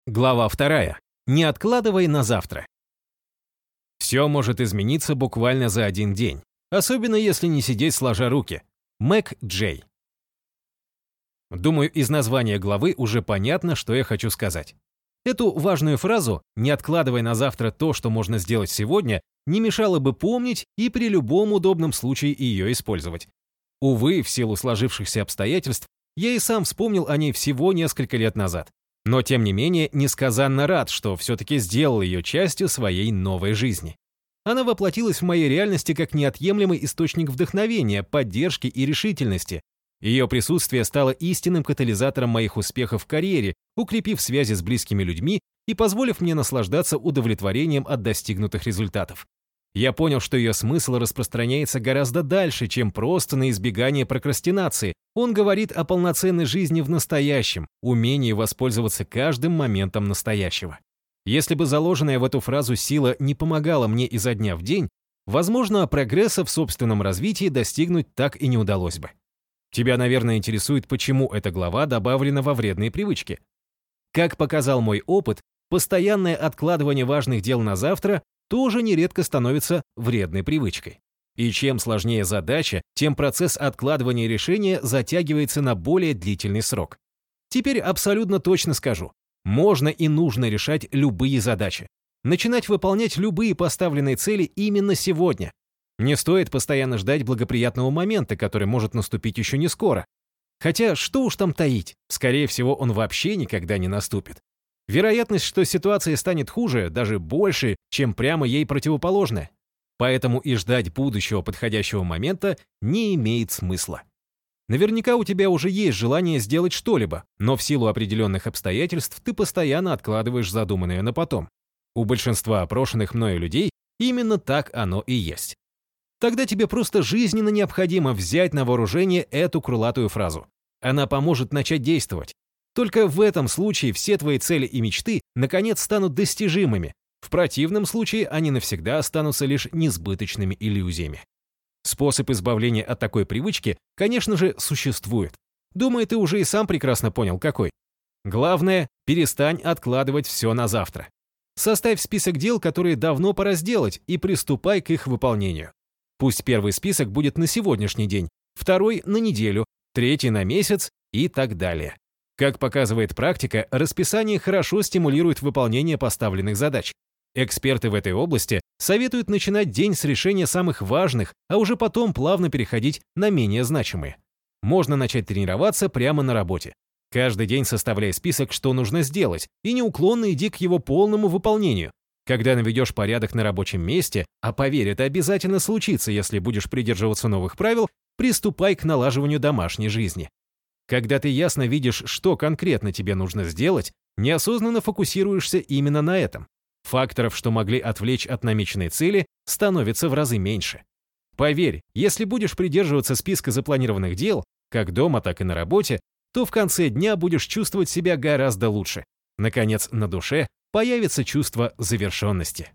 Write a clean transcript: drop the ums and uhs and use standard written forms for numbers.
Глава 2. Не откладывай на завтра. Все может измениться буквально за один день, особенно если не сидеть сложа руки. Мэг Джей. Думаю, из названия главы уже понятно, что я хочу сказать. Эту важную фразу «не откладывай на завтра то, что можно сделать сегодня» не мешало бы помнить и при любом удобном случае ее использовать. Увы, в силу сложившихся обстоятельств, я и сам вспомнил о ней всего несколько лет назад. Но, тем не менее, несказанно рад, что все-таки сделал ее частью своей новой жизни. Она воплотилась в моей реальности как неотъемлемый источник вдохновения, поддержки и решительности. Ее присутствие стало истинным катализатором моих успехов в карьере, укрепив связи с близкими людьми и позволив мне наслаждаться удовлетворением от достигнутых результатов. Я понял, что ее смысл распространяется гораздо дальше, чем просто на избегание прокрастинации. Он говорит о полноценной жизни в настоящем, умении воспользоваться каждым моментом настоящего. Если бы заложенная в эту фразу сила не помогала мне изо дня в день, возможно, прогресса в собственном развитии достигнуть так и не удалось бы. Тебя, наверное, интересует, почему эта глава добавлена во вредные привычки. Как показал мой опыт, постоянное откладывание важных дел на завтра тоже нередко становится вредной привычкой. И чем сложнее задача, тем процесс откладывания решения затягивается на более длительный срок. Теперь абсолютно точно скажу, можно и нужно решать любые задачи, начинать выполнять любые поставленные цели именно сегодня. Не стоит постоянно ждать благоприятного момента, который может наступить еще не скоро. Хотя, что уж там таить, скорее всего, он вообще никогда не наступит. Вероятность, что ситуация станет хуже, даже больше, чем прямо ей противоположная. Поэтому и ждать будущего подходящего момента не имеет смысла. Наверняка у тебя уже есть желание сделать что-либо, но в силу определенных обстоятельств ты постоянно откладываешь задуманное на потом. У большинства опрошенных мною людей именно так оно и есть. Тогда тебе просто жизненно необходимо взять на вооружение эту крылатую фразу. Она поможет начать действовать. Только в этом случае все твои цели и мечты наконец станут достижимыми. В противном случае они навсегда останутся лишь несбыточными иллюзиями. Способ избавления от такой привычки, конечно же, существует. Думаю, ты уже и сам прекрасно понял, какой. Главное, перестань откладывать все на завтра. Составь список дел, которые давно пора сделать, и приступай к их выполнению. Пусть первый список будет на сегодняшний день, второй — на неделю, третий — на месяц и так далее. Как показывает практика, расписание хорошо стимулирует выполнение поставленных задач. Эксперты в этой области советуют начинать день с решения самых важных, а уже потом плавно переходить на менее значимые. Можно начать тренироваться прямо на работе. Каждый день составляй список, что нужно сделать, и неуклонно иди к его полному выполнению. Когда наведешь порядок на рабочем месте, а поверь, это обязательно случится, если будешь придерживаться новых правил, приступай к налаживанию домашней жизни. Когда ты ясно видишь, что конкретно тебе нужно сделать, неосознанно фокусируешься именно на этом. Факторов, что могли отвлечь от намеченной цели, становится в разы меньше. Поверь, если будешь придерживаться списка запланированных дел, как дома, так и на работе, то в конце дня будешь чувствовать себя гораздо лучше. Наконец, на душе появится чувство завершенности.